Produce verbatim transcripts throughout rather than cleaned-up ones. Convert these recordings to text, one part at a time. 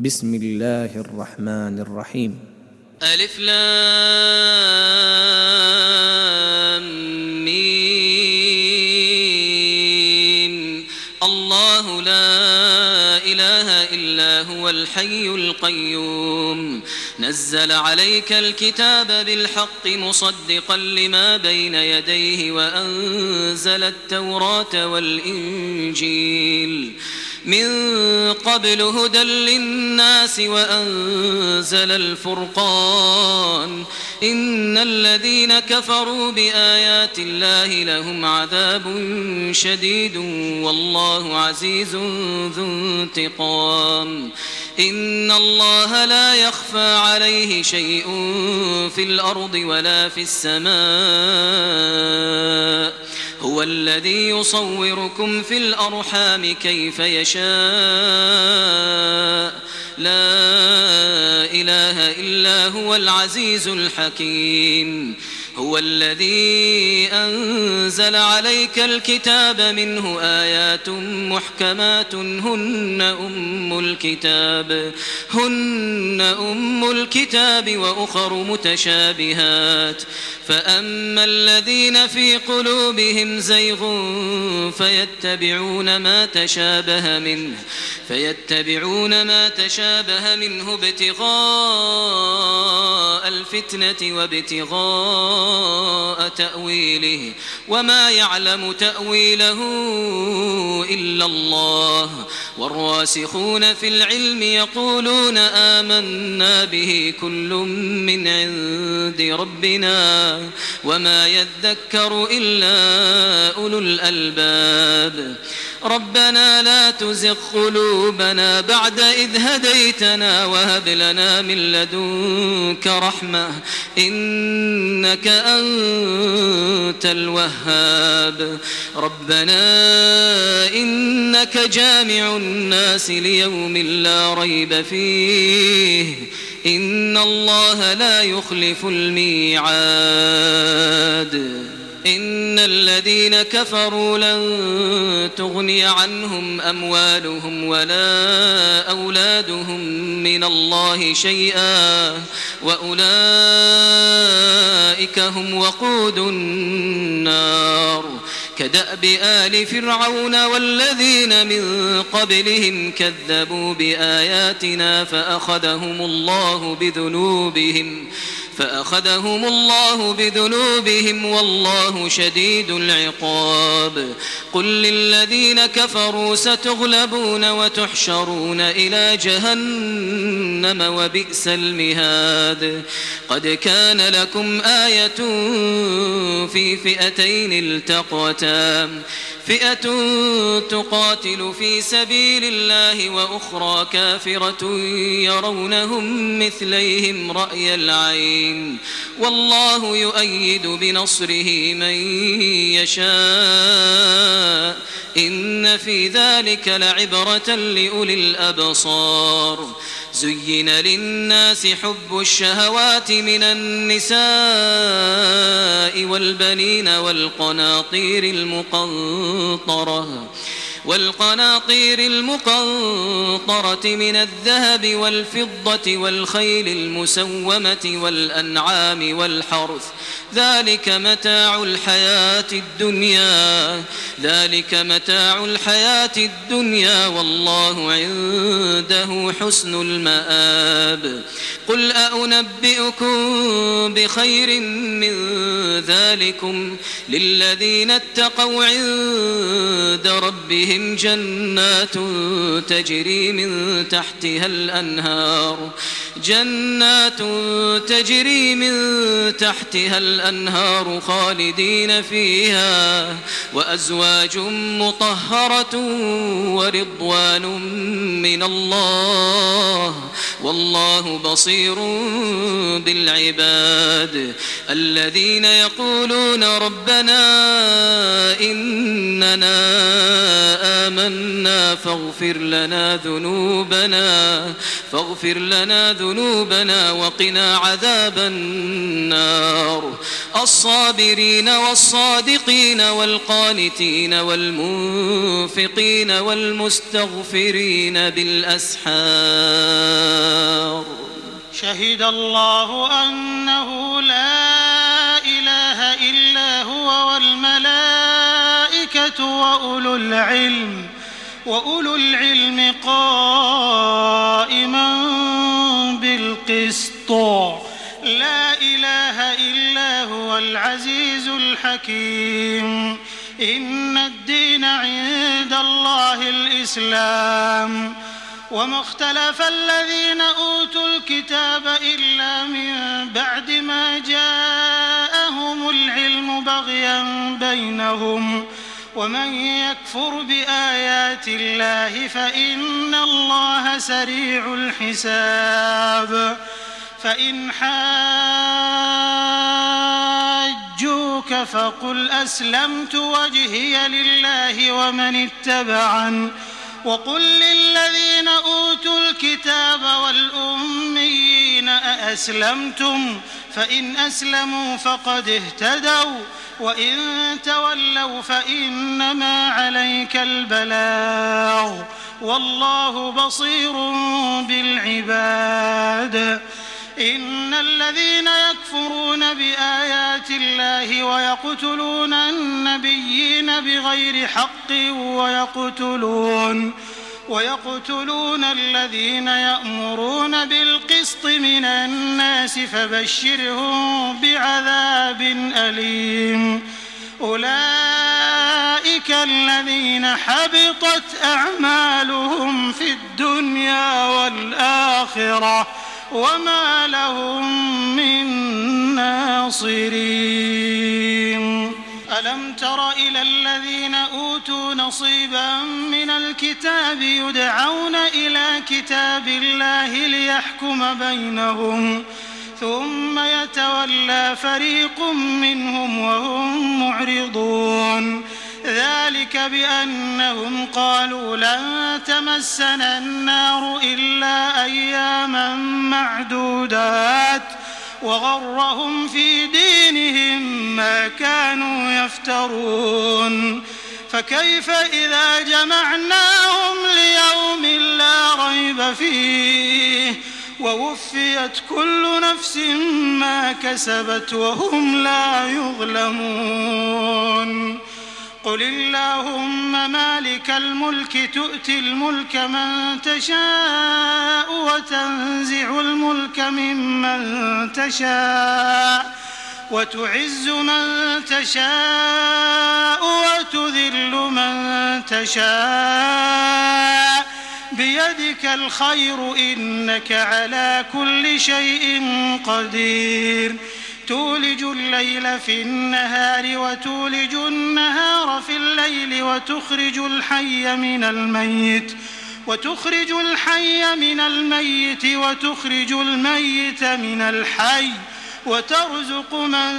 بسم الله الرحمن الرحيم. ألف لام ميم. الله لا إله إلا هو الحي القيوم نزل عليك الكتاب بالحق مصدقا لما بين يديه وأنزل التوراة والإنجيل من قبل هدى للناس وأنزل الفرقان إن الذين كفروا بآيات الله لهم عذاب شديد والله عزيز ذو انتقام إن الله لا يخفى عليه شيء في الأرض ولا في السماء هو الذي يصوركم في الأرحام كيف يشاء لا إله إلا هو العزيز الحكيم هو الذي أنزل عليك الكتاب منه آيات محكمات هن أم الكتاب هن أم الكتاب وأخر متشابهات فأما الذين في قلوبهم زيغ فيتبعون ما تشابه منه فيتبعون ما تشابه منه ابتغاء الفتنة وابتغاء تأويله وما يعلم تأويله إلا الله والراسخون في العلم يقولون آمنا به كل من عند ربنا وما يذكر إلا أولو الألباب ربنا لا تزغ قلوبنا بعد إذ هديتنا وهب لنا من لدنك رحمة إنك أنت الوهاب ربنا إنك جامع الناس ليوم لا ريب فيه إن الله لا يخلف الميعاد إن الذين كفروا لن تغني عنهم أموالهم ولا أولادهم من الله شيئا وأولئك هم وقود النار كدأب آل فرعون والذين من قبلهم كذبوا بآياتنا فأخذهم الله بذنوبهم فأخذهم الله بذنوبهم والله شديد العقاب قل للذين كفروا ستغلبون وتحشرون إلى جهنم وبئس المهاد قد كان لكم آية في فئتين التقتا فئة تقاتل في سبيل الله وأخرى كافرة يرونهم مثليهم رأي العين والله يؤيد بنصره من يشاء إن في ذلك لعبرة لأولي الأبصار زين للناس حب الشهوات من النساء والبنين والقناطير المقنطرة والقناطير المقنطرة من الذهب والفضة والخيل المسومة والأنعام والحرث ذلك متاع الحياة الدنيا ذلك متاع الحياة الدنيا والله عنده حسن المآب قل أنبئكم بخير من ذلكم للذين اتقوا عند ربهم جنات تجري من تحتها الأنهار جنات تجري من تحتها الأنهار خالدين فيها وأزواج مطهرة ورضوان من الله والله بصير بالعباد الذين يقولون ربنا إننا آمنا فاغفر لنا ذنوبنا فاغفر لنا ذنوبنا وقنا عذاب النار الصابرين والصادقين والقانتين والمنفقين والمستغفرين بالأسحار شهد الله أنه لا إله إلا هو والملائكة وأولو العلم وأولو العلم قائما بالقسط لا إله إلا هو العزيز الحكيم إن الدين عند الله الإسلام وما اختلف الذين أوتوا الكتاب إلا من بعد ما جاءهم العلم بغيا بينهم ومن يكفر بآيات الله فإن الله سريع الحساب فإن حاجوك فقل أسلمت وجهي لله ومن اتبعن وقل للذين أوتوا الكتاب والأميين أأسلمتم فإن أسلموا فقد اهتدوا وإن تولوا فإنما عليك البلاغ والله بصير بالعباد إن الذين يكفرون بآيات الله ويقتلون النبيين بغير حق ويقتلون ويقتلون الذين يأمرون بالقسط من الناس فبشرهم بعذاب أليم أولئك الذين حبطت أعمالهم في الدنيا والآخرة وما لهم من ناصرين ألم تر إلى الذين أوتوا نصيبا من الكتاب يدعون إلى كتاب الله ليحكم بينهم ثم يتولى فريق منهم وهم معرضون ذلك بأنهم قالوا لن تمسنا النار إلا أياما معدودات وغرهم في دينهم ما كانوا يفترون فكيف إذا جمعناهم ليوم لا ريب فيه ووفيت كل نفس ما كسبت وهم لا يظلمون قل اللهم مالك الملك تؤتي الملك من تشاء وتنزع الملك ممن تشاء وتعز من تشاء وتذل من تشاء بيدك الخير إنك على كل شيء قدير تولج الليل في النهار وتولج النهار في الليل وتخرج الحي من الميت وتخرج الحي من الميت وتخرج الميت من الحي وترزق من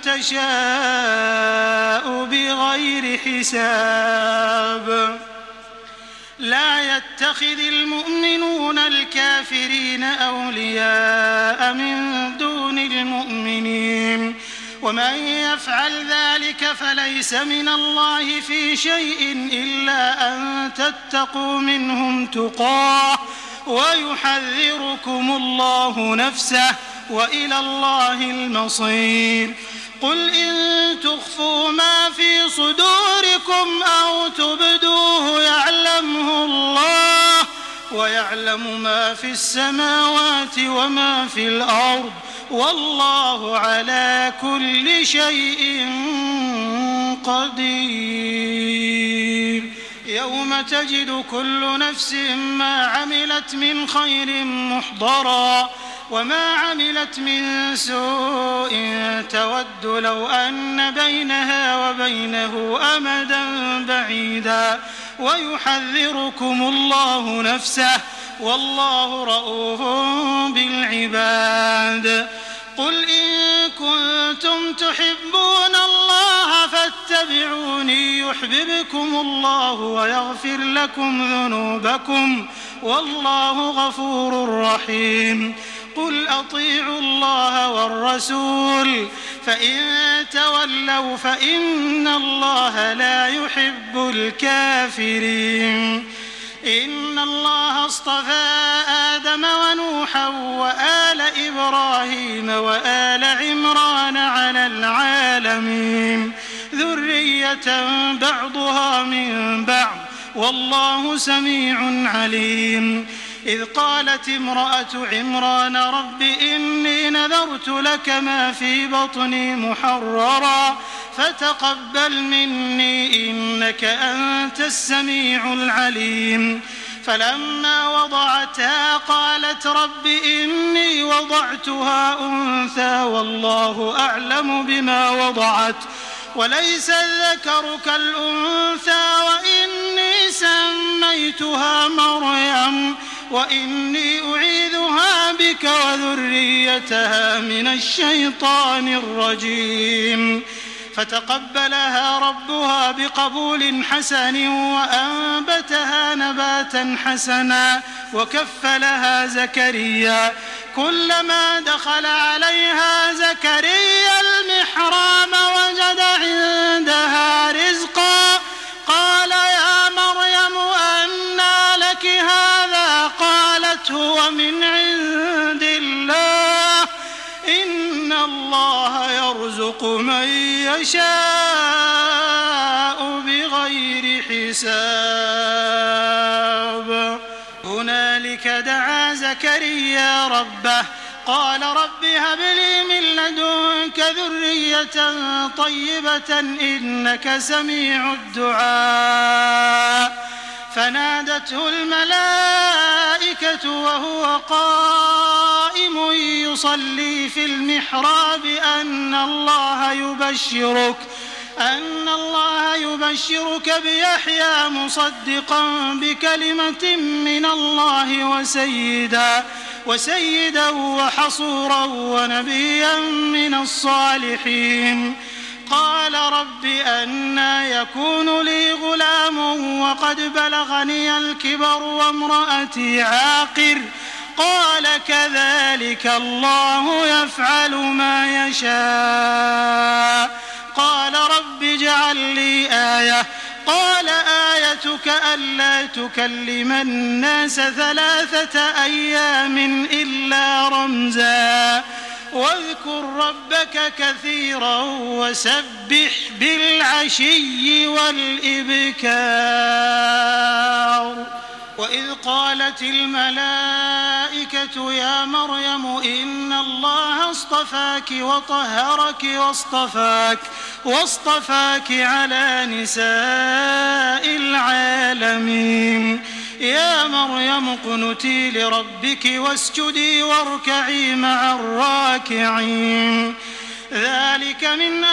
تشاء بغير حساب لا يتخذ المؤمنون الكافرين أولياء من دون المؤمنين ومن يفعل ذلك فليس من الله في شيء إلا أن تتقوا منهم تقاه ويحذركم الله نفسه وإلى الله المصير قل إن تخفوا ما في صدوركم أو تبدوه يعلمه الله ويعلم ما في السماوات وما في الأرض والله على كل شيء قدير يوم تجد كل نفس ما عملت من خير محضرا وما عملت من سوء تود لو أن بينها وبينه أمدا بعيدا ويحذركم الله نفسه والله رؤوف بالعباد قل إن كنتم تحبون الله فاتبعوني يحببكم الله ويغفر لكم ذنوبكم والله غفور رحيم قل أطيعوا الله والرسول فإن تولوا فإن الله لا يحب الكافرين إن الله اصطفى آدم ونوحا وآل إبراهيم إبراهيم وآل عمران على العالمين ذرية بعضها من بعض والله سميع عليم. إذ قالت امرأة عمران رب إني نذرت لك ما في بطني محررا فتقبل مني إنك أنت السميع العليم. فلما وضعتها قالت رب إني وضعتها أنثى والله أعلم بما وضعت وليس الذكر كالأنثى وإني سميتها مريم وإني أعيذها بك وذريتها من الشيطان الرجيم. فتقبلها ربها بقبول حسن وأنبتها نباتا حسنا وكفلها زكريا. كلما دخل عليها زكريا المحراب وجد عندها رزقا قال يا مريم أنى لك هذا قالت هو من عند الله إن الله يرزق من يشاء بغير حساب. هنالك دعا زكريا ربه قال رب هب لي من لدنك ذرية طيبة إنك سميع الدعاء. فنادته الملائكة وهو قائم يصلي في المحراب أن الله يبشرك أن الله يبشرك بيحيى مصدقا بكلمة من الله وسيدا وسيدا وحصورا ونبيا من الصالحين. قال رب أنى يكون لي غلام وقد بلغني الكبر وامرأتي عاقر قال كذلك الله يفعل ما يشاء. قال رب اجعل لي آية قال آيتك ألا تكلم الناس ثلاثة أيام إلا رمزا واذكر ربك كثيرا وسبح بالعشي والإبكار. وإذ قالت الملائكة يا مريم إن الله اصطفاك وطهرك واصطفاك واصطفاك على نساء العالمين. يا مريم اقنتي لربك واسجدي واركعي مع الراكعين. ذلك من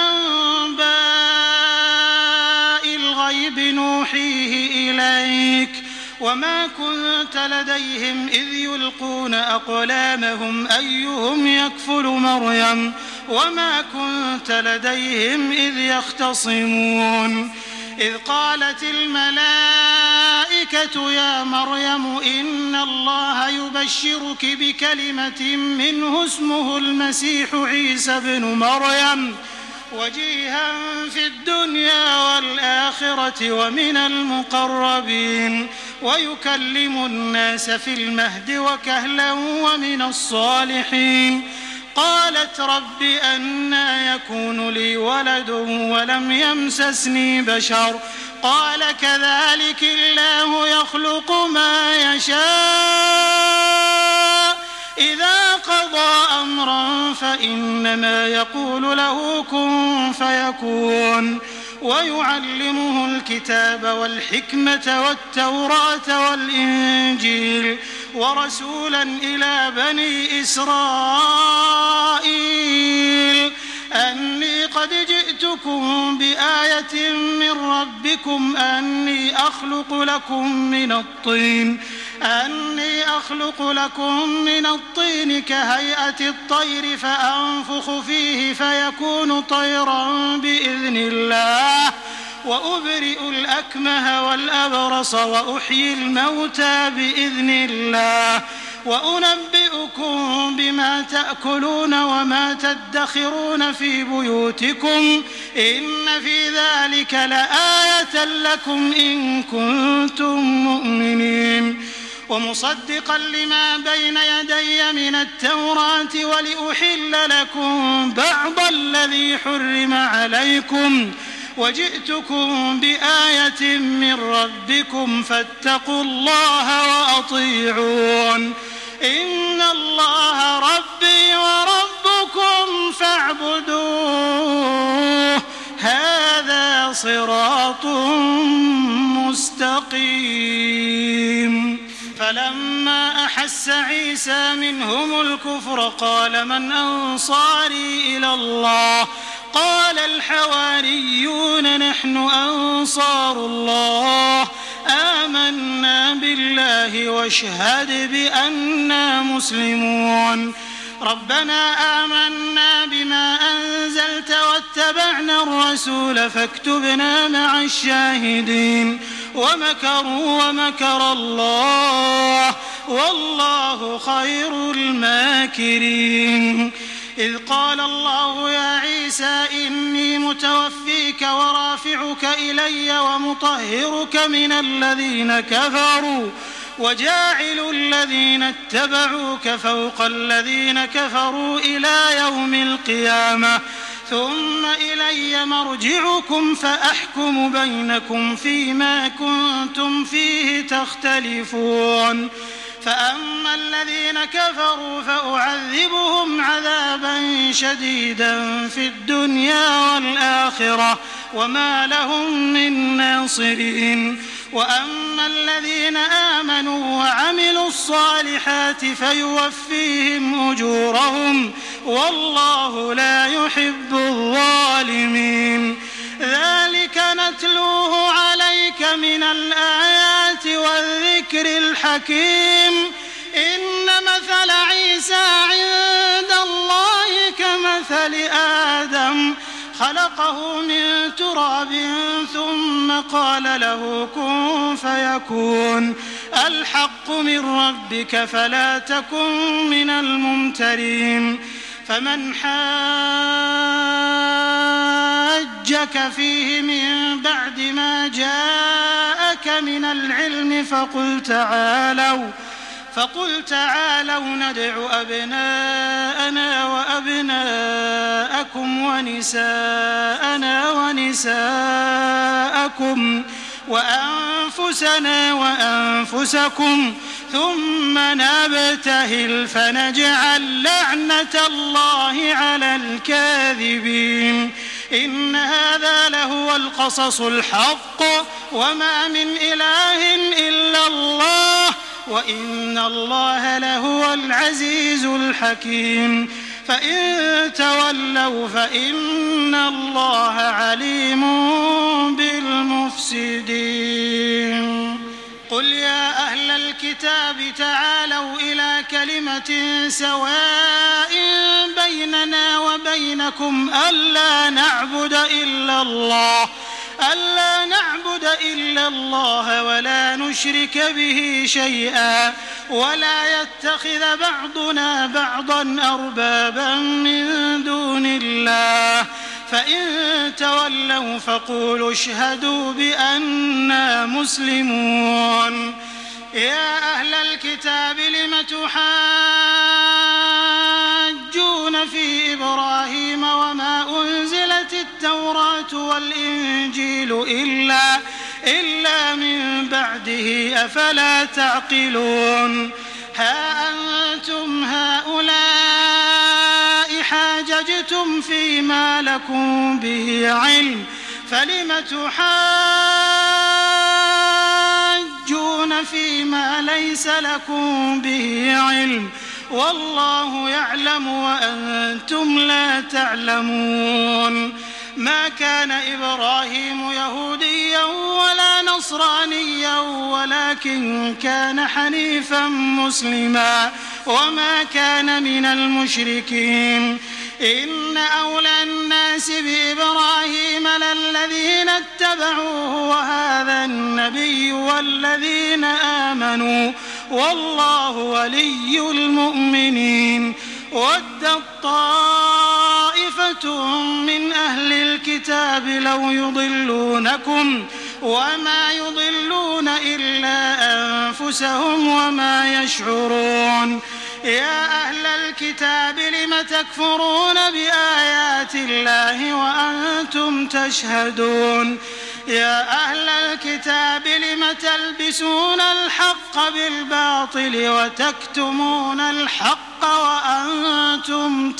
أنباء الغيب نوحيه إليك وما كنت لديهم إذ يلقون أقلامهم أيهم يكفل مريم وما كنت لديهم إذ يختصمون. إذ قالت الملائكة يا مريم إن الله يبشرك بكلمة منه اسمه المسيح عيسى بن مريم وجيها في الدنيا والآخرة ومن المقربين ويكلم الناس في المهد وكهلا ومن الصالحين. قالت رب أنى يكون لي ولد ولم يمسسني بشر قال كذلك الله يخلق ما يشاء إذا قضى أمرا فإنما يقول له كن فيكون. ويعلمه الكتاب والحكمة والتوراة والإنجيل ورسولا إلى بني إسرائيل أني قد جئتكم بآية من ربكم أني أخلق لكم من الطين أني أخلق لكم من الطين كهيئة الطير فأنفخ فيه فيكون طيرا بإذن الله وأبرئ الأكمه والأبرص وأحيي الموتى بإذن الله وأنبئكم بما تأكلون وما تدخرون في بيوتكم إن في ذلك لآية لكم إن كنتم مؤمنين. ومصدقا لما بين يدي من من التوراة ولأحل لكم بعض الذي حرم عليكم وجئتكم بآية من ربكم فاتقوا الله وأطيعون إن الله ربي وربكم فاعبدوه هذا صراط مستقيم. فلما أحس عيسى منهم الكفر قال من أنصاري إلى الله قال الحواريون نحن أنصار الله آمنا بالله واشهد بأننا مسلمون. ربنا آمنا بما أنزلت واتبعنا الرسول فاكتبنا مع الشاهدين ومكروا ومكر الله والله خير الماكرين. إذ قال الله يا عيسى إني متوفيك ورافعك إلي ومطهرك من الذين كفروا وجاعل الذين اتبعوك فوق الذين كفروا إلى يوم القيامة ثم إلي مرجعكم فأحكم بينكم فيما كنتم فيه تختلفون. فأما الذين كفروا فأعذبهم عذابا شديدا في الدنيا والآخرة وما لهم من ناصرين. وأما الذين آمنوا وعملوا الصالحات فيوفيهم أجورهم والله لا يحب الظالمين. ذلك نتلوه عليك من الآيات والذكر الحكيم. إن مثل عيسى عند الله كمثل آدم خلقه من تراب ثم قال له كن فيكون. الحق من ربك فلا تكن من الممترين. فمن حاجك فيه من بعد ما جاءك من العلم فقل تعالوا فقل تعالوا ندع أبناءنا وأبناءكم ونساءنا ونساءكم وأنفسنا وأنفسكم ثم نبتهل فنجعل لعنة الله على الكاذبين. إن هذا لهو القصص الحق وما من إله إلا الله وإن الله لهو العزيز الحكيم. فإن تولوا فإن الله عليم بالمفسدين. قل يا أهل الكتاب تعالوا إلى كلمة سواء بيننا وبينكم ألا نعبد إلا الله ألا نعبد إلا الله ولا نشرك به شيئا ولا يتخذ بعضنا بعضا أربابا من دون الله. فإن تولوا فقولوا اشهدوا بأننا مسلمون. يا أهل الكتاب لم تحاجون في إبراهيم وما أنزلت التوراة والإنجيل إلا, إلا من بعده أفلا تعقلون. ها أنتم هؤلاء حاججتم فيما لكم به علم فلم تحاجون فيما ليس لكم به علم والله يعلم وأنتم لا تعلمون. ما كان إبراهيم يهوديا ولا نصرانيا ولكن كان حنيفا مسلما وما كان من المشركين. إن أولى الناس بإبراهيم للذين اتبعوه وهذا النبي والذين آمنوا والله ولي المؤمنين. ودت طائفة من أهل الكتاب لو يضلونكم وما يضلون إلا أنفسهم وما يشعرون. يا أهل الكتاب لم تكفرون بآيات الله وأنتم تشهدون يا أهل الكتاب لم تلبسون الحق بالباطل وتكتمون الحق وأنتم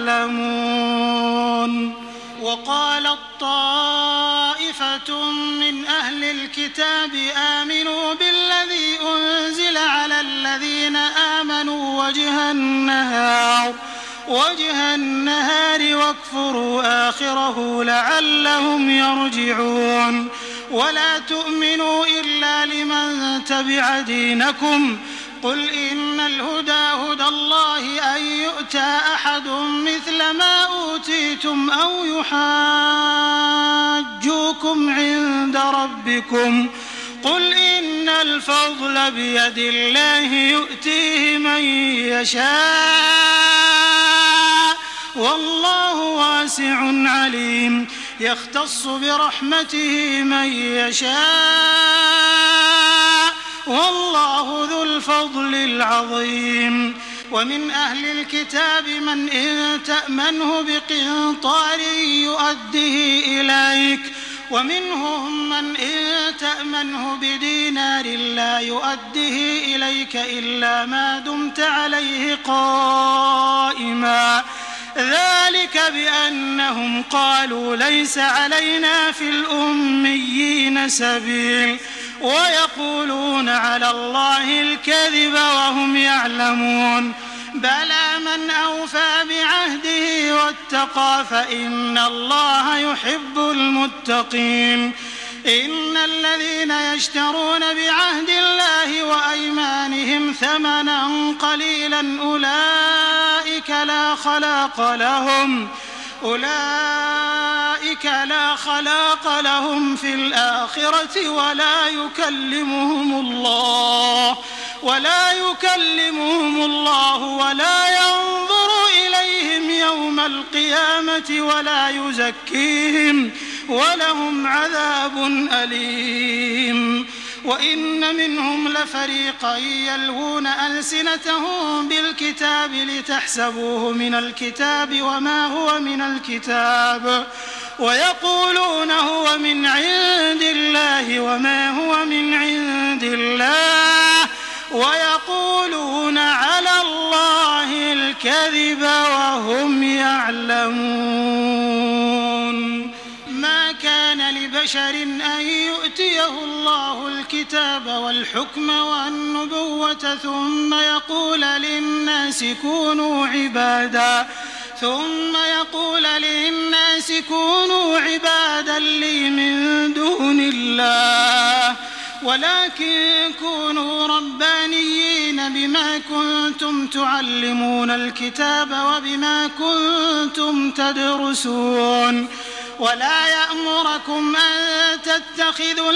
تعلمون وقالت طائفة من أهل الكتاب آمنوا بالذي أنزل على الذين آمنوا وجه النهار وجه النهار واكفروا آخره لعلهم يرجعون ولا تؤمنوا إلا لمن تبع دينكم قل إن الهدى هدى الله أن يؤتى أحد مثل ما أوتيتم أو يحاجوكم عند ربكم قل إن الفضل بيد الله يؤتيه من يشاء والله واسع عليم يختص برحمته من يشاء والله ذو الفضل العظيم ومن أهل الكتاب من إن تأمنه بقنطار يؤده إليك ومنهم من إن تأمنه بدينار لا يؤده إليك إلا ما دمت عليه قائما ذلك بأنهم قالوا ليس علينا في الأميين سبيل ويقولون على الله الكذب وهم يعلمون بلى من أوفى بعهده واتقى فإن الله يحب المتقين إن الذين يشترون بعهد الله وأيمانهم ثمنا قليلا أولئك لا خلاق لهم أولئك لا خلاق لهم في الآخرة ولا يكلمهم الله ولا يكلمهم الله ولا ينظر إليهم يوم القيامة ولا يزكيهم ولهم عذاب أليم وإن منهم لفريقا يلوون ألسنتهم بالكتاب لتحسبوه من الكتاب وما هو من الكتاب ويقولون هو من عند الله وما هو من عند الله ويقولون على الله الكذب وهم يعلمون ما كان لبشر أن يؤتيه الله الكتاب والحكم والنبوة ثم يقول للناس كونوا عبادا ثم يقول للناس كونوا عبادا لي من دون الله ولكن كونوا ربانيين بما كنتم تعلمون الكتاب وبما كنتم تدرسون ولا يأمركم أن تتخذوا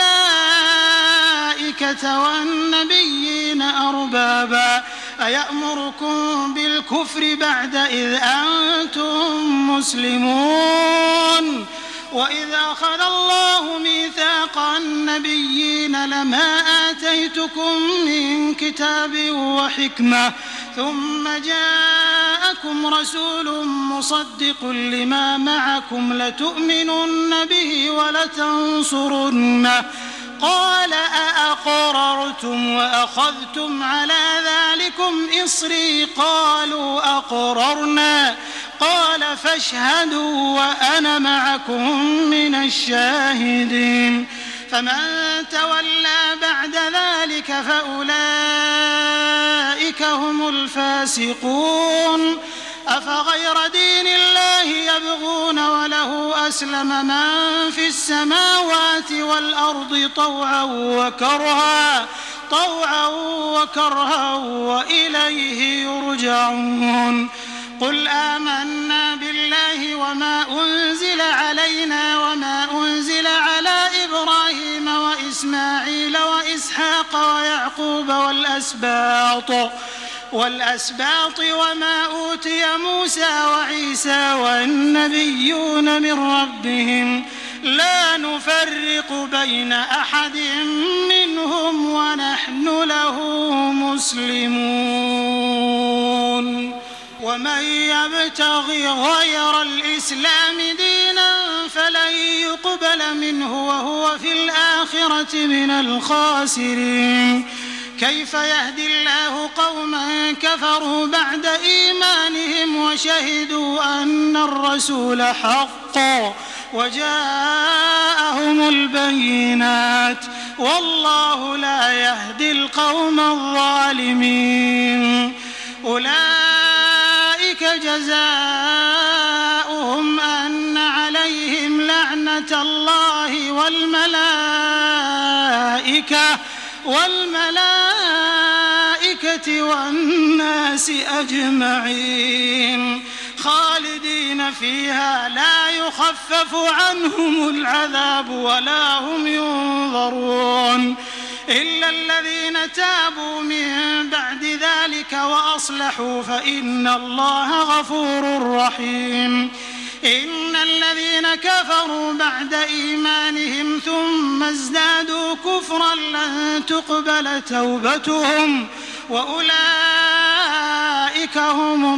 الملائكة والنبيين أربابا أيأمركم بالكفر بعد إذ أنتم مسلمون وإذ أخذ الله ميثاق النبيين لما آتيتكم من كتاب وحكمة ثم جاءكم رسول مصدق لما معكم لتؤمنن به ولتنصرنه قال أأقررتم وأخذتم على ذلكم إصري قالوا أقررنا قال فاشهدوا وأنا معكم من الشاهدين فمن تولى بعد ذلك فأولئك هم الفاسقون أفغير دين الله يبغون وله أسلم من في السماوات والأرض طوعا وكرها طوعا وكرها وإليه يرجعون قل آمنا بالله وما أنزل علينا وما أنزل على إبراهيم وإسماعيل وإسحاق ويعقوب والأسباط والأسباط وما أوتي موسى وعيسى والنبيون من ربهم لا نفرق بين أحد منهم ونحن له مسلمون. ومن يبتغي غير الإسلام دينا فلن يقبل منه وهو في الآخرة من الخاسرين. كيف يهدي الله قوما كفروا بعد إيمانهم وشهدوا أن الرسول حق وجاءهم البينات والله لا يهدي القوم الظالمين. أولئك جزاؤهم أن عليهم لعنة الله والملائكة والملائكة والناس أجمعين خالدين فيها لا يخفف عنهم العذاب ولا هم ينظرون إلا الذين تابوا من بعد ذلك وأصلحوا فإن الله غفور رحيم. إن الذين كفروا بعد إيمانهم ثم ازدادوا كفرا لن تقبل توبتهم وأولئك هم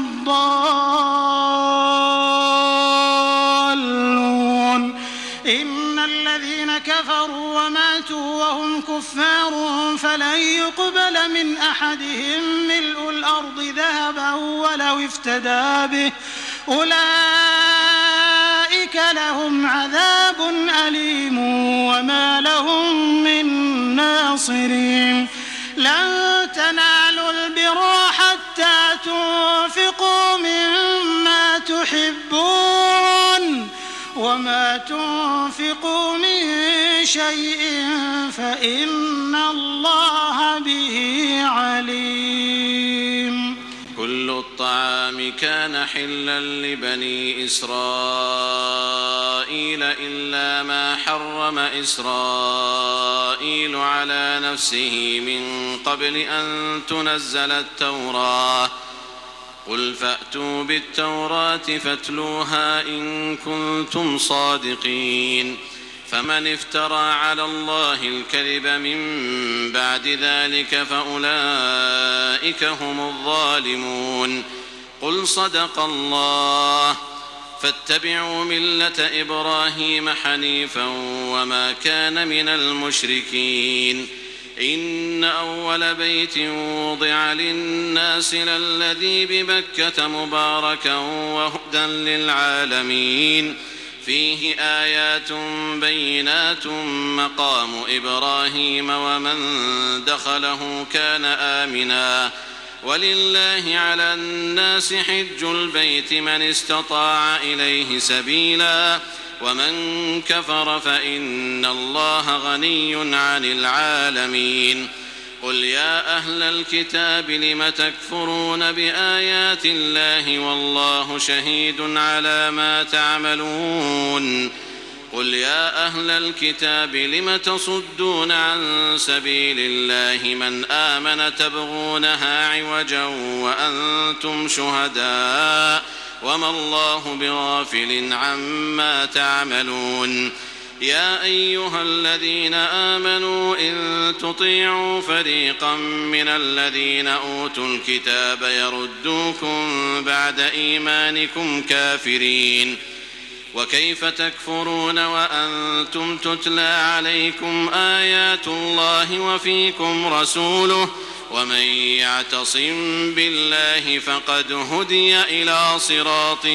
الضالون. إن الذين كفروا وماتوا وهم كفار فلن يقبل من أحدهم ملء الأرض ذهبا ولو افتدى به أولئك لهم عذاب أليم وما لهم من ناصرين. لن تنالوا البر حتى تنفقوا مما تحبون وما تنفقوا من شيء فإن الله به عليم. كل الطعام كان حلا لبني إسرائيل إلا ما حرم إسرائيل على نفسه من قبل أن تنزل التوراة. قل فأتوا بالتوراة فاتلوها إن كنتم صادقين. فمن افترى على الله الكذب من بعد ذلك فأولئك هم الظالمون. قل صدق الله فاتبعوا ملة إبراهيم حنيفا وما كان من المشركين. إن أول بيت وضع للناس للذي ببكة مباركا وهدى للعالمين فيه آيات بينات مقام إبراهيم ومن دخله كان آمنا ولله على الناس حج البيت من استطاع إليه سبيلا ومن كفر فإن الله غني عن العالمين. قل يا أهل الكتاب لم تكفرون بآيات الله والله شهيد على ما تعملون. قل يا أهل الكتاب لم تصدون عن سبيل الله من آمن تبغونها عوجا وأنتم شهداء وما الله بغافل عما تعملون. يا أيها الذين آمنوا إن تطيعوا فريقا من الذين أوتوا الكتاب يردوكم بعد إيمانكم كافرين. وكيف تكفرون وأنتم تتلى عليكم آيات الله وفيكم رسوله ومن يعتصم بالله فقد هدي إلى صراط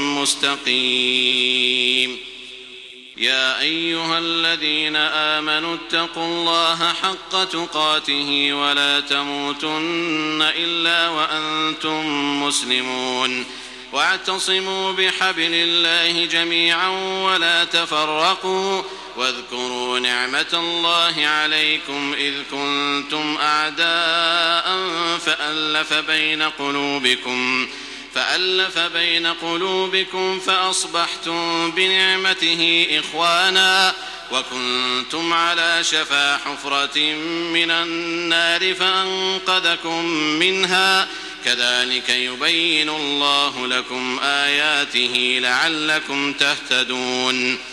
مستقيم. يا أيها الذين آمنوا اتقوا الله حق تقاته ولا تموتن إلا وأنتم مسلمون. واعتصموا بحبل الله جميعا ولا تفرقوا واذكروا نعمة الله عليكم إذ كنتم أعداء فألف بين قلوبكم فألف بين قلوبكم فأصبحتم بنعمته إخوانا وكنتم على شفا حفرة من النار فأنقذكم منها كذلك يبين الله لكم آياته لعلكم تهتدون.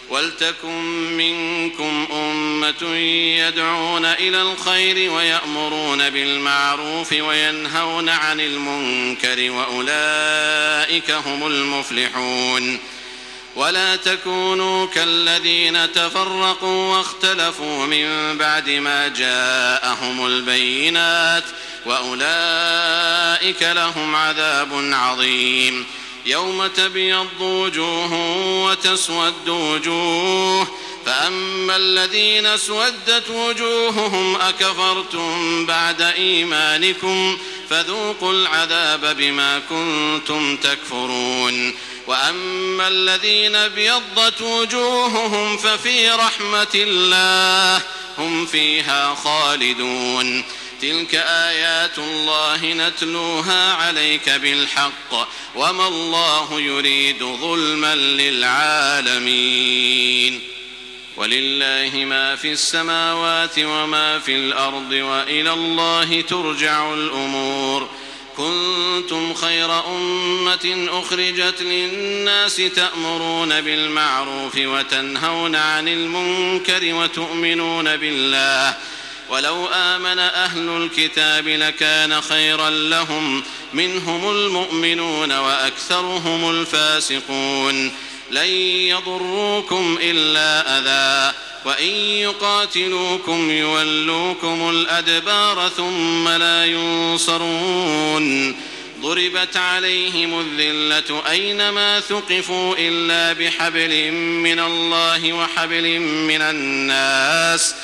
ولتكن منكم أمة يدعون إلى الخير ويأمرون بالمعروف وينهون عن المنكر وأولئك هم المفلحون. ولا تكونوا كالذين تفرقوا واختلفوا من بعد ما جاءهم البينات وأولئك لهم عذاب عظيم. يوم تبيض وجوه وتسود وجوه فأما الذين اسودت وجوههم أكفرتم بعد إيمانكم فذوقوا العذاب بما كنتم تكفرون. وأما الذين ابيضت وجوههم ففي رحمة الله هم فيها خالدون. تلك آيات الله نتلوها عليك بالحق وما الله يريد ظلما للعالمين. ولله ما في السماوات وما في الأرض وإلى الله ترجع الأمور. كنتم خير أمة أخرجت للناس تأمرون بالمعروف وتنهون عن المنكر وتؤمنون بالله ولو آمن أهل الكتاب لكان خيرا لهم منهم المؤمنون وأكثرهم الفاسقون. لن يضروكم إلا أذى وإن يقاتلوكم يولوكم الأدبار ثم لا ينصرون. ضربت عليهم الذلة أينما ثقفوا إلا بحبل من الله وحبل من الناس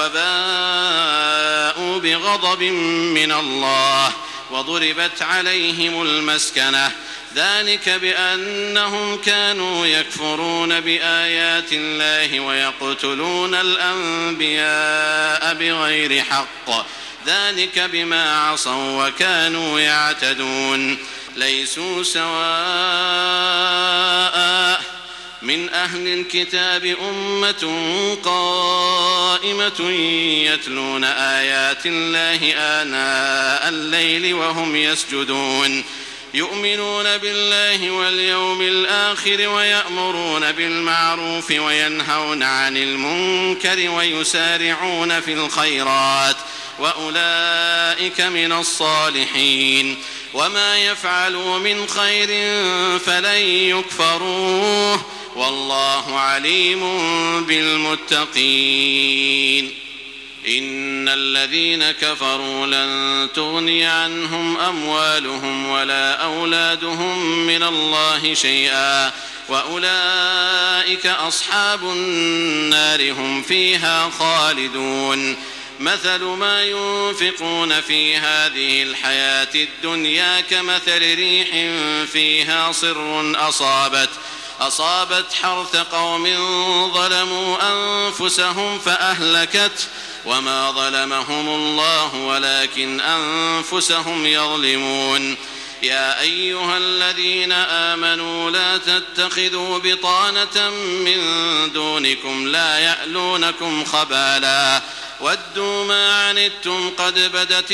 وباءوا بغضب من الله وضربت عليهم المسكنة ذلك بأنهم كانوا يكفرون بآيات الله ويقتلون الأنبياء بغير حق ذلك بما عصوا وكانوا يعتدون. ليسوا سواء من أهل الكتاب أمة قائمة يتلون آيات الله آناء الليل وهم يسجدون يؤمنون بالله واليوم الآخر ويأمرون بالمعروف وينهون عن المنكر ويسارعون في الخيرات وأولئك من الصالحين. وما يفعلوا من خير فلن يكفروه والله عليم بالمتقين. إن الذين كفروا لن تغني عنهم أموالهم ولا أولادهم من الله شيئا وأولئك أصحاب النار هم فيها خالدون. مثل ما ينفقون في هذه الحياة الدنيا كمثل ريح فيها صر أصابت أصابت حرث قوم ظلموا أنفسهم فأهلكت وما ظلمهم الله ولكن أنفسهم يظلمون. يا أيها الذين آمنوا لا تتخذوا بطانة من دونكم لا يألونكم خبالا ودوا ما عنتم قد بدت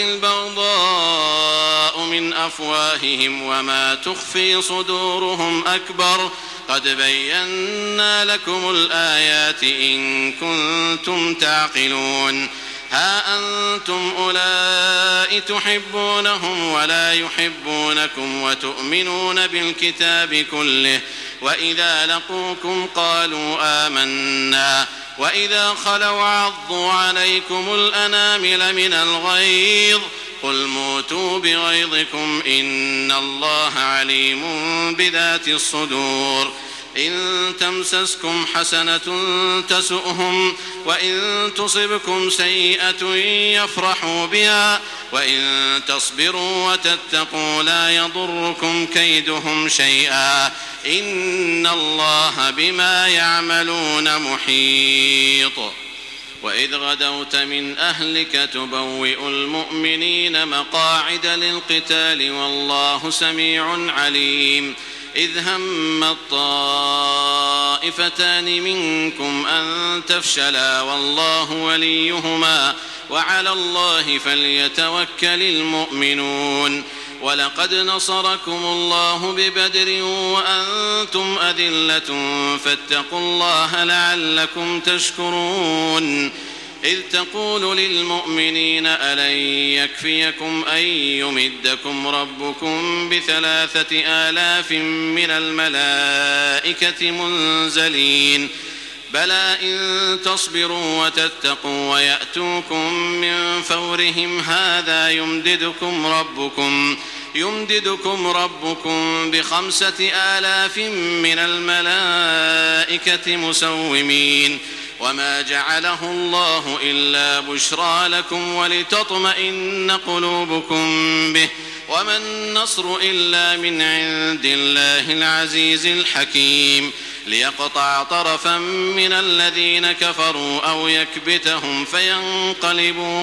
البغضاء من أفواههم وما تخفي صدورهم أكبر قد بينا لكم الآيات إن كنتم تعقلون. ها أنتم أولئك تحبونهم ولا يحبونكم وتؤمنون بالكتاب كله وإذا لقوكم قالوا آمنا وإذا خلوا عضوا عليكم الأنامل من الغيظ قل موتوا بغيظكم إن الله عليم بذات الصدور. إن تمسسكم حسنة تسؤهم وإن تصبكم سيئة يفرحوا بها وإن تصبروا وتتقوا لا يضركم كيدهم شيئا إن الله بما يعملون محيط. وإذ غدوت من أهلك تبوئ المؤمنين مقاعد للقتال والله سميع عليم. إذ هم الطائفتان منكم أن تفشلا والله وليهما وعلى الله فليتوكل المؤمنون. ولقد نصركم الله ببدر وأنتم أذلة فاتقوا الله لعلكم تشكرون إذ تقول للمؤمنين ألن يكفيكم أن يمدكم ربكم بثلاثة آلاف من الملائكة منزلين بلى إن تصبروا وتتقوا ويأتوكم من فورهم هذا يمددكم ربكم يمددكم ربكم بخمسة آلاف من الملائكة مسومين وما جعله الله إلا بشرى لكم ولتطمئن قلوبكم به وما النصر إلا من عند الله العزيز الحكيم ليقطع طرفا من الذين كفروا أو يكبتهم فينقلبوا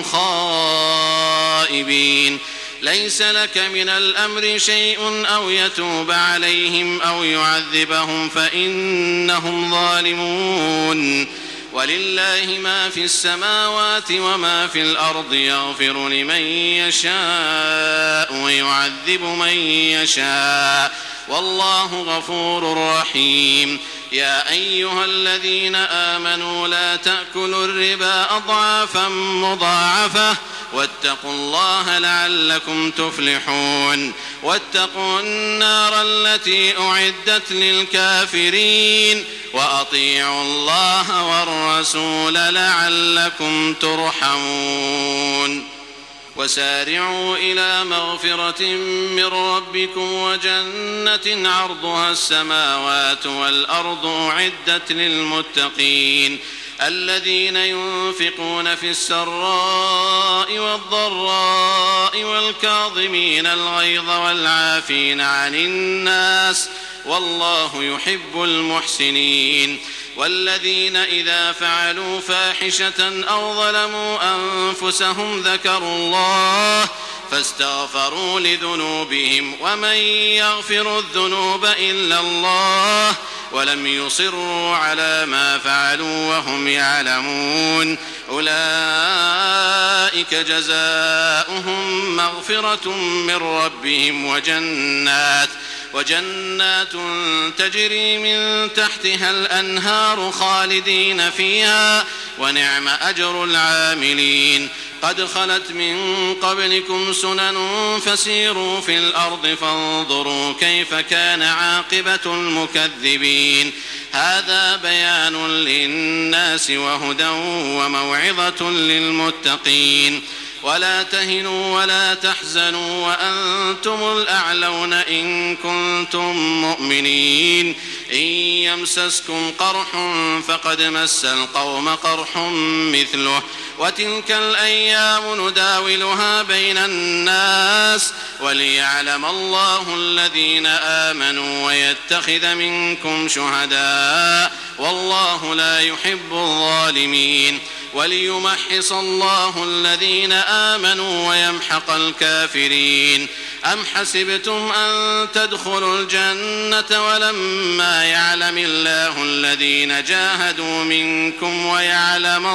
خائبين ليس لك من الأمر شيء أو يتوب عليهم أو يعذبهم فإنهم ظالمون ولله ما في السماوات وما في الأرض يغفر لمن يشاء ويعذب من يشاء والله غفور رحيم يا أيها الذين آمنوا لا تأكلوا الربا أضعافا مضاعفة واتقوا الله لعلكم تفلحون واتقوا النار التي أعدت للكافرين وأطيعوا الله والرسول لعلكم ترحمون وسارعوا إلى مغفرة من ربكم وجنة عرضها السماوات والأرض أعدت للمتقين الذين ينفقون في السراء والضراء والكاظمين الغيظ والعافين عن الناس والله يحب المحسنين والذين إذا فعلوا فاحشة أو ظلموا أنفسهم ذكروا الله فاستغفروا لذنوبهم ومن يغفر الذنوب إلا الله ولم يصروا على ما فعلوا وهم يعلمون أولئك جزاؤهم مغفرة من ربهم وجنات وجنات تجري من تحتها الأنهار خالدين فيها ونعم أجر العاملين قد خلت من قبلكم سنن فسيروا في الأرض فانظروا كيف كان عاقبة المكذبين هذا بيان للناس وهدى وموعظة للمتقين ولا تهنوا ولا تحزنوا وأنتم الأعلون إن كنتم مؤمنين إن يمسسكم قرح فقد مس القوم قرح مثله وتلك الأيام نداولها بين الناس وليعلم الله الذين آمنوا ويتخذ منكم شهداء والله لا يحب الظالمين وليمحص الله الذين آمنوا ويمحق الكافرين أم حسبتم أن تدخلوا الجنة ولما يعلم الله الذين جاهدوا منكم ويعلم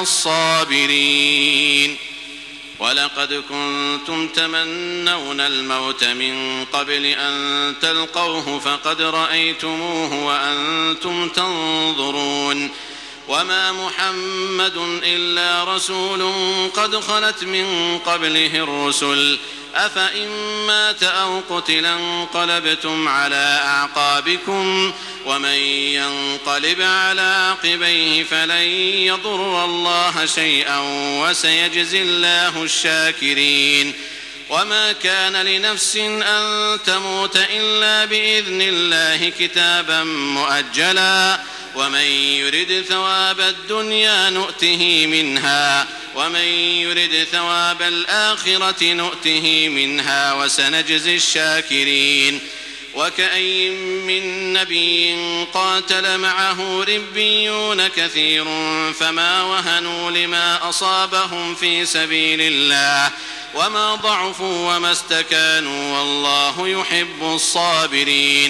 الصابرين ولقد كنتم تمنون الموت من قبل أن تلقوه فقد رأيتموه وأنتم تنظرون وما محمد إلا رسول قد خلت من قبله الرسل أفإن مات أو قتل انقلبتم على أعقابكم ومن ينقلب على عقبيه فلن يضر الله شيئا وسيجزي الله الشاكرين وما كان لنفس أن تموت إلا بإذن الله كتابا مؤجلا ومن يرد ثواب الدنيا نؤته منها ومن يرد ثواب الآخرة نؤته منها وسنجزي الشاكرين وكأي من نبي قاتل معه ربيون كثير فما وهنوا لما أصابهم في سبيل الله وما ضعفوا وما استكانوا والله يحب الصابرين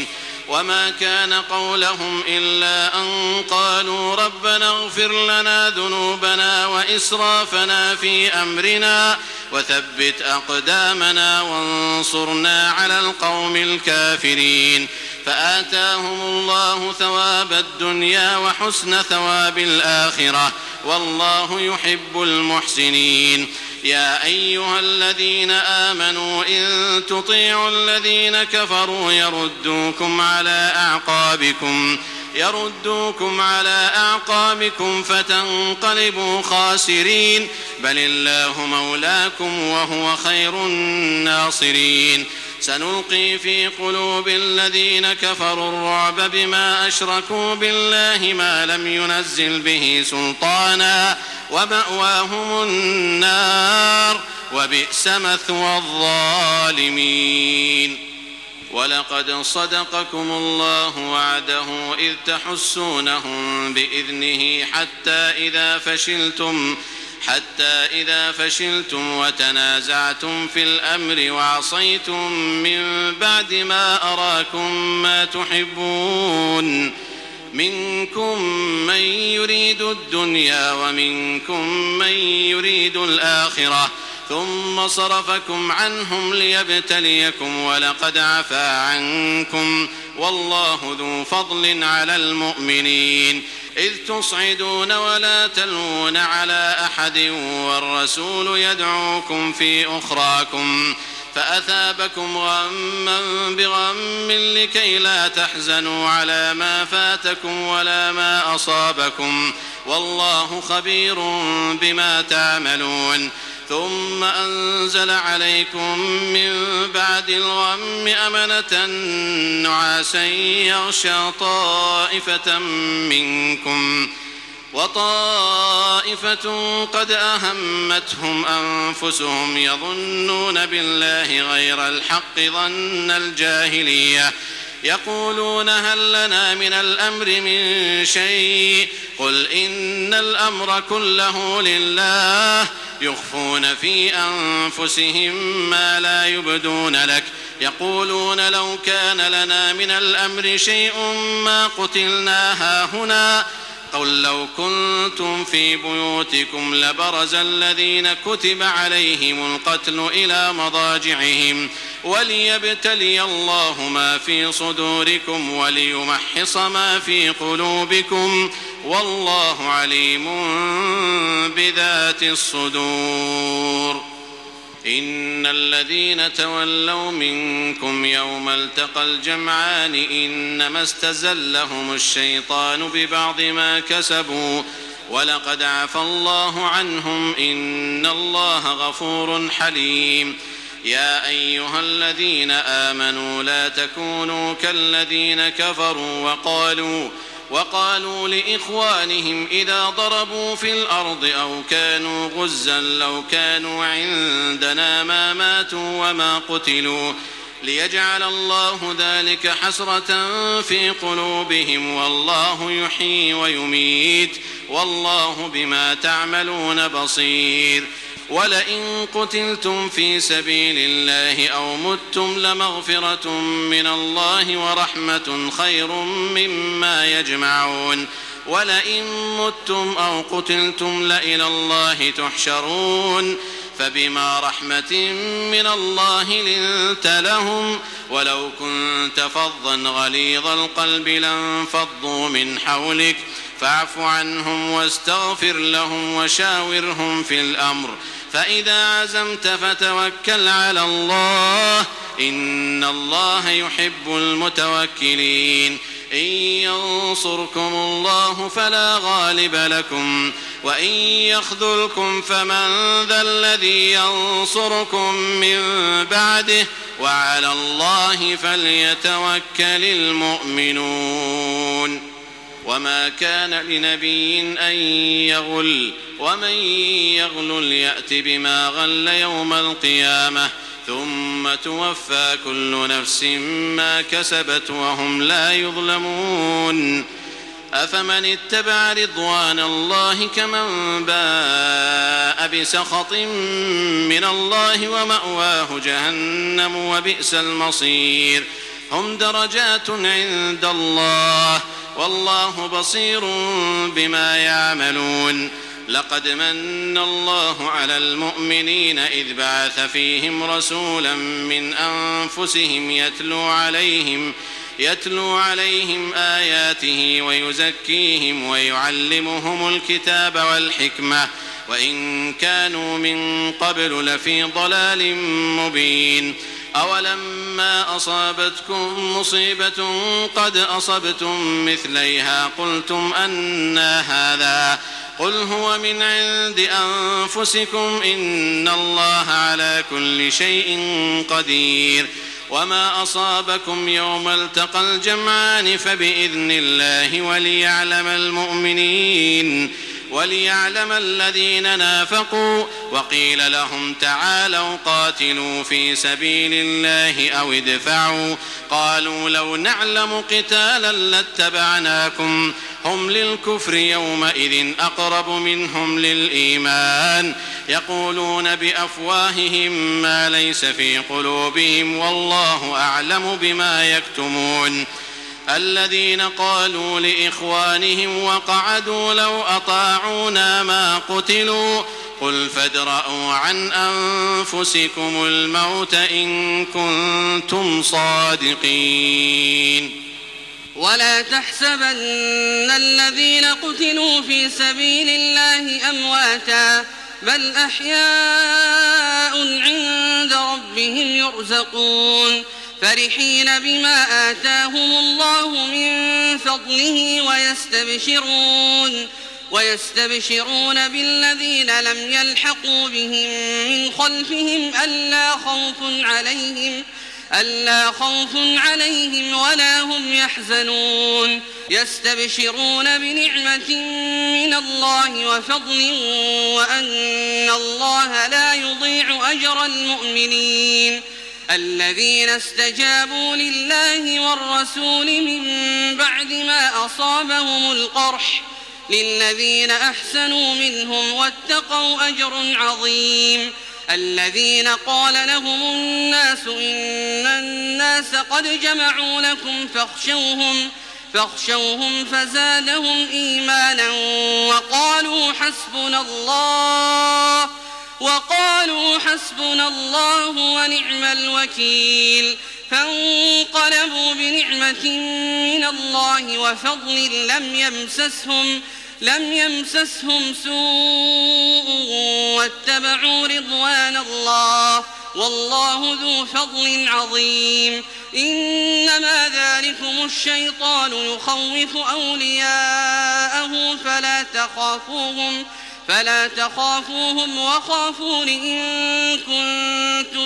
وما كان قولهم إلا أن قالوا ربنا اغفر لنا ذنوبنا وإسرافنا في أمرنا وثبت أقدامنا وانصرنا على القوم الكافرين فآتاهم الله ثواب الدنيا وحسن ثواب الآخرة والله يحب المحسنين. يا أيها الذين آمنوا إن تطيعوا الذين كفروا يردوكم على أعقابكم يردوكم على أعقابكم فتنقلبوا خاسرين بل الله مولاكم وهو خير الناصرين. سنلقي في قلوب الذين كفروا الرعب بما أشركوا بالله ما لم ينزل به سلطانا ومأواهم النار وبئس مثوى الظالمين. ولقد صدقكم الله وعده إذ تحسونهم بإذنه حتى إذا فشلتم حتى إذا فشلتم وتنازعتم في الأمر وعصيتم من بعد ما أراكم ما تحبون منكم من يريد الدنيا ومنكم من يريد الآخرة ثم صرفكم عنهم ليبتليكم ولقد عفا عنكم والله ذو فضل على المؤمنين. إذ تصعدون ولا تلوون على أحد والرسول يدعوكم في أخراكم فأثابكم غما بغم لكي لا تحزنوا على ما فاتكم ولا ما أصابكم والله خبير بما تعملون. ثم أنزل عليكم من بعد الغم أمنة نعاسا يغشى طائفة منكم وطائفة قد أهمتهم أنفسهم يظنون بالله غير الحق ظن الجاهلية يقولون هل لنا من الأمر من شيء قل إن الأمر كله لله يخفون في أنفسهم ما لا يبدون لك يقولون لو كان لنا من الأمر شيء ما قتلنا هاهنا قل لو كنتم في بيوتكم لبرز الذين كتب عليهم القتل إلى مضاجعهم وليبتلي الله ما في صدوركم وليمحص ما في قلوبكم والله عليم بذات الصدور. إن الذين تولوا منكم يوم التقى الجمعان إنما استزلهم الشيطان ببعض ما كسبوا ولقد عفى الله عنهم إن الله غفور حليم. يا أيها الذين آمنوا لا تكونوا كالذين كفروا وقالوا وقالوا لإخوانهم إذا ضربوا في الأرض أو كانوا غزا لو كانوا عندنا ما ماتوا وما قتلوا ليجعل الله ذلك حسرة في قلوبهم والله يحيي ويميت والله بما تعملون بصير. ولئن قتلتم في سبيل الله أو متم لمغفرة من الله ورحمة خير مما يجمعون. ولئن متم أو قتلتم لإلى الله تحشرون فبما رحمة من الله لنت لهم ولو كنت فظا غليظ القلب لانفضوا من حولك فاعف عنهم واستغفر لهم وشاورهم في الأمر فإذا عزمت فتوكل على الله إن الله يحب المتوكلين. إن ينصركم الله فلا غالب لكم وإن يخذلكم فمن ذا الذي ينصركم من بعده وعلى الله فليتوكل المؤمنون. وما كان لنبي أن يغل ومن يغل يأت بما غل يوم القيامة ثم توفى كل نفس ما كسبت وهم لا يظلمون. أفمن اتبع رضوان الله كمن باء بسخط من الله ومأواه جهنم وبئس المصير. هم درجات عند الله والله بصير بما يعملون. لقد من الله على المؤمنين إذ بعث فيهم رسولا من أنفسهم يتلو عليهم يتلو عليهم آياته ويزكيهم ويعلمهم الكتاب والحكمة وإن كانوا من قبل لفي ضلال مبين. أولما أصابتكم مصيبة قد أصبتم مثليها قلتم أنى هذا قل هو من عند أنفسكم إن الله على كل شيء قدير. وما أصابكم يوم التقى الجمعان فبإذن الله وليعلم المؤمنين وليعلم الذين نافقوا. وقيل لهم تعالوا قاتلوا في سبيل الله أو ادفعوا قالوا لو نعلم قتالا لاتبعناكم هم للكفر يومئذ أقرب منهم للإيمان يقولون بأفواههم ما ليس في قلوبهم والله أعلم بما يكتمون. الذين قالوا لإخوانهم وقعدوا لو أطاعونا ما قتلوا قل فادرءوا عن أنفسكم الموت إن كنتم صادقين. ولا تحسبن الذين قتلوا في سبيل الله أمواتا بل أحياء عند ربهم يرزقون فرحين بما آتاهم الله من فضله ويستبشرون ويستبشرون بالذين لم يلحقوا بهم من خلفهم ألا خوف عليهم ألا خوف عليهم ولا هم يحزنون يستبشرون بنعمة من الله وفضل وأن الله لا يضيع أجر المؤمنين. الذين استجابوا لله والرسول من بعد ما أصابهم القرح للذين أحسنوا منهم واتقوا أجر عظيم. الذين قال لهم الناس إن الناس قد جمعوا لكم فاخشوهم فاخشوهم فزادهم إيمانا وقالوا حسبنا الله وقالوا حسبنا الله ونعم الوكيل. فانقلبوا بنعمة من الله وفضل لم يمسسهم لم يمسسهم سوء واتبعوا رضوان الله والله ذو فضل عظيم. إنما ذلكم الشيطان يخوف أولياءه فلا تخافوهم فلا تخافوهم وخافون إن كنتم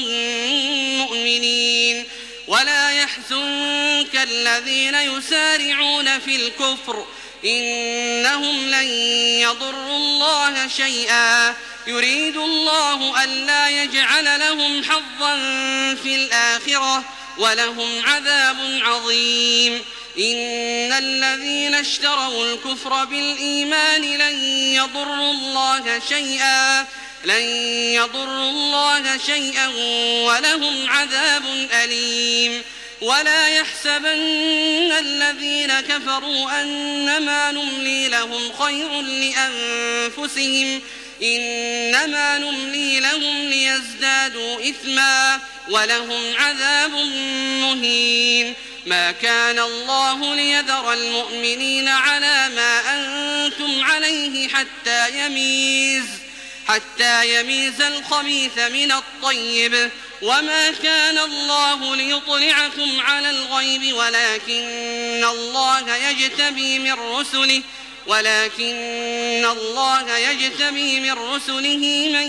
مؤمنين. ولا يحزنك الذين يسارعون في الكفر إنهم لن يضروا الله شيئا يريد الله ألا يجعل لهم حظا في الآخرة ولهم عذاب عظيم. إن الذين اشتروا الكفر بالإيمان لن يضروا الله شيئا لن يضروا الله شيئا ولهم عذاب أليم. ولا يحسبن الذين كفروا أنما نملي لهم خير لأنفسهم إنما نملي لهم ليزدادوا إثما ولهم عذاب مهين. ما كان الله ليذر المؤمنين على ما أنتم عليه حتى يميز حتى يميز الخبيث من الطيب وما كان الله ليطلعكم على الغيب ولكن الله يجتبي من رسله ولكن الله يجتبي من رسله من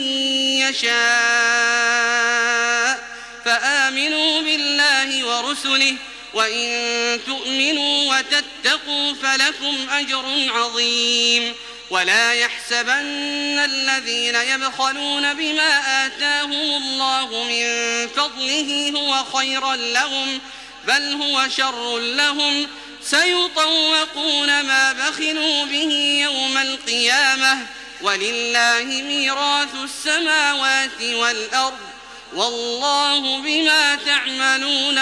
يشاء فآمنوا بالله ورسله وإن تؤمنوا وتتقوا فلكم أجر عظيم. ولا يحسبن الذين يبخلون بما آتاهم الله من فضله هو خيرا لهم بل هو شر لهم سيطوقون ما بخلوا به يوم القيامة ولله ميراث السماوات والأرض والله بما تعملون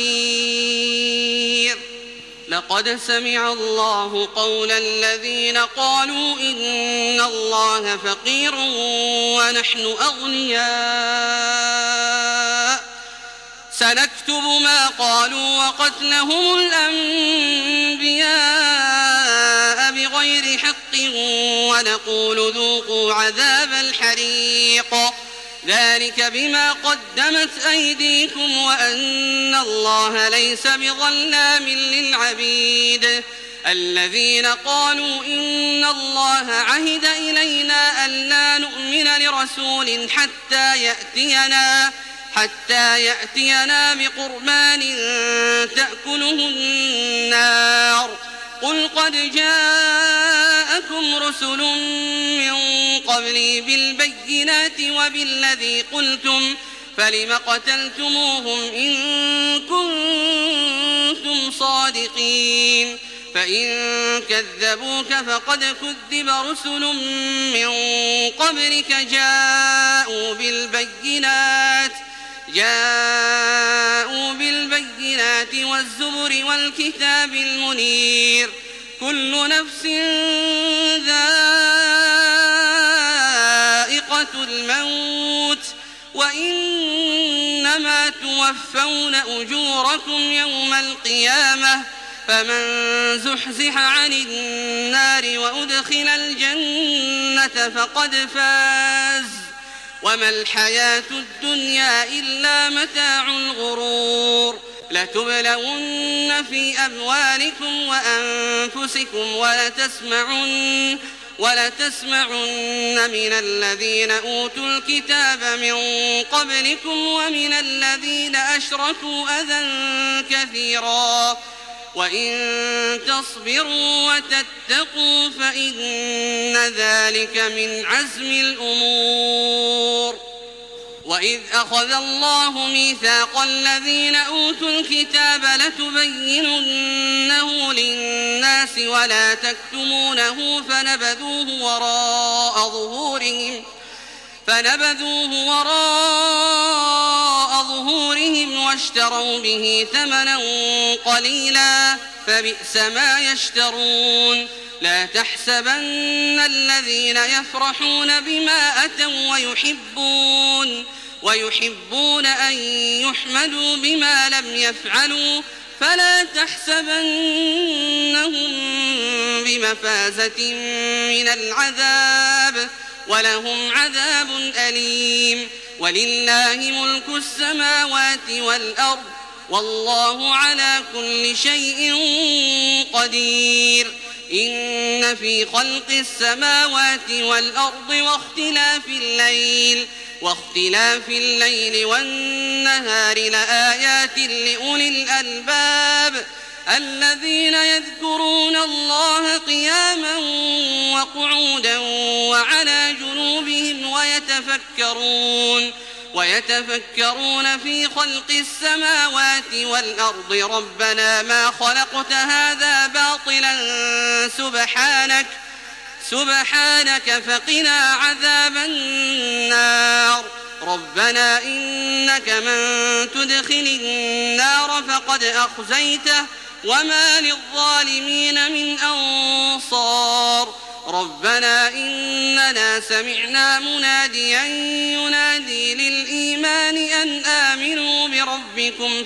خبير. لقد سمع الله قول الذين قالوا إن الله فقير ونحن أغنياء سنكتب ما قالوا وقتلهم الأنبياء بغير حق ونقول ذوقوا عذاب الحريق ذلك بما قدمت أيديكم وأن الله ليس بظلام للعبيد. الذين قالوا إن الله عهد إلينا ألا نؤمن لرسول حتى يأتينا حتى يأتينا بقربان تأكله النار قل قد جاءكم رسل من قبلي بالبينات وبالذي قلتم فلم قتلتموهم إن كنتم صادقين. فإن كذبوك فقد كذب رسل من قبلك جاءوا بالبينات جاءوا بالبينات والزبر والكتاب المنير كل نفس ذائقة الموت وإنما توفون أجوركم يوم القيامة فمن زحزح عن النار وأدخل الجنة فقد فاز وما الحياة الدنيا إلا متاع الغرور. لتبلون في أموالكم وأنفسكم ولتسمعن ولتسمعن من الذين أوتوا الكتاب من قبلكم ومن الذين أشركوا أذى كثيرا وإن تصبروا وتتقوا فإن ذلك من عزم الأمور. وإذ أخذ الله ميثاق الذين أوتوا الكتاب لتبيننه للناس ولا تكتمونه فنبذوه وراء ظهورهم فنبذوه وراء ظهورهم واشتروا به ثمنا قليلا فبئس ما يشترون. لا تحسبن الذين يفرحون بما أتوا ويحبون ويحبون أن يحمدوا بما لم يفعلوا فلا تحسبنهم بمفازة من العذاب ولهم عذاب أليم. ولله ملك السماوات والأرض والله على كل شيء قدير. إن في خلق السماوات والأرض واختلاف الليل واختلاف الليل والنهار لآيات لأولي الألباب الذين يذكرون الله قياما وقعودا وعلى جنوبهم ويتفكرون ويتفكرون في خلق السماوات والأرض ربنا ما خلقت هذا باطلا سبحانك سبحانك فقنا عذاب النار. ربنا إنك من تدخل النار فقد أخزيته وما للظالمين من أنصار. ربنا إننا سمعنا مناديا ينادي للإيمان أن آمنوا بربكم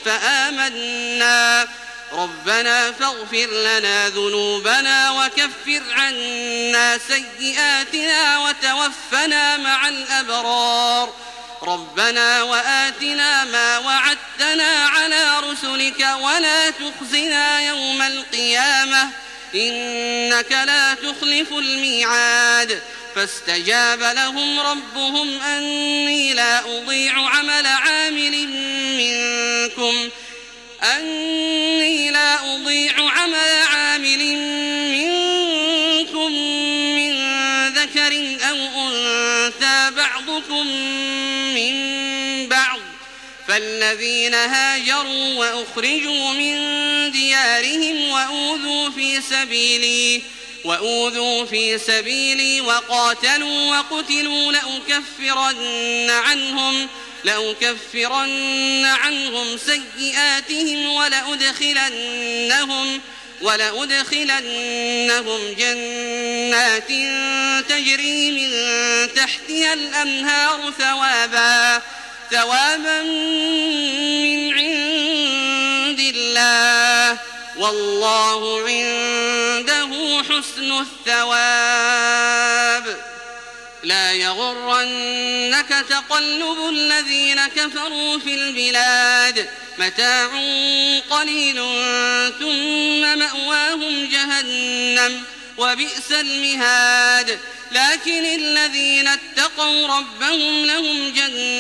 فآمنا ربنا فاغفر لنا ذنوبنا وكفر عنا سيئاتنا وتوفنا مع الأبرار. ربنا وآتنا ما وعدتنا على رسلك ولا تخزنا يوم القيامة إنك لا تخلف الميعاد. فاستجاب لهم ربهم أني لا أضيع عمل عامل منكم أني لا أضيع عمل عامل منكم من ذكر أو أنثى بعضكم من بعض فالذين هاجروا وأخرجوا من ديارهم وأوذوا في سبيلي وأوذوا في سبيلي وقاتلوا وقتلوا لأكفرن عنهم لأكفرن عنهم سيئاتهم ولأدخلنهم ولأدخلنهم جنات تجري من تحتها الأنهار ثوابا ثوابا من عند الله والله عنده حسن الثواب. لا يغرنك تقلب الذين كفروا في البلاد متاع قليل ثم مأواهم جهنم وبئس المهاد. لكن الذين اتقوا ربهم لهم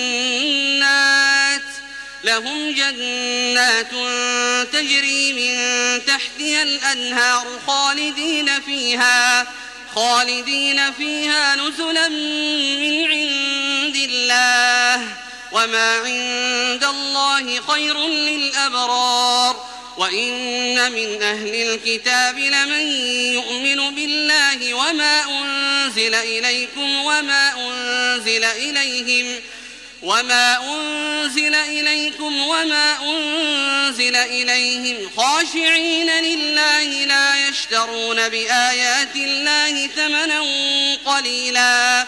جنات لهم جنات تجري من تحتها الأنهار خالدين فيها خالدين فيها نزلا من عند الله وما عند الله خير للأبرار. وإن من أهل الكتاب لمن يؤمن بالله وما أنزل إليكم وما أنزل إليهم وما أنزل إليكم وما أنزل إليهم خاشعين لله لا يشترون بآيات الله ثمنا قليلا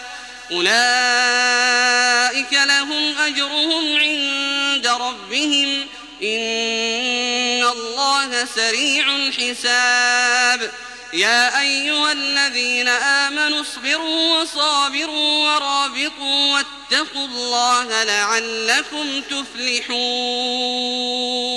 أولئك لهم أجرهم عند ربهم إن الله سريع الحساب. يا أيها الذين آمنوا اصبروا وصابروا ورابطوا واتقوا الله لعلكم تفلحون.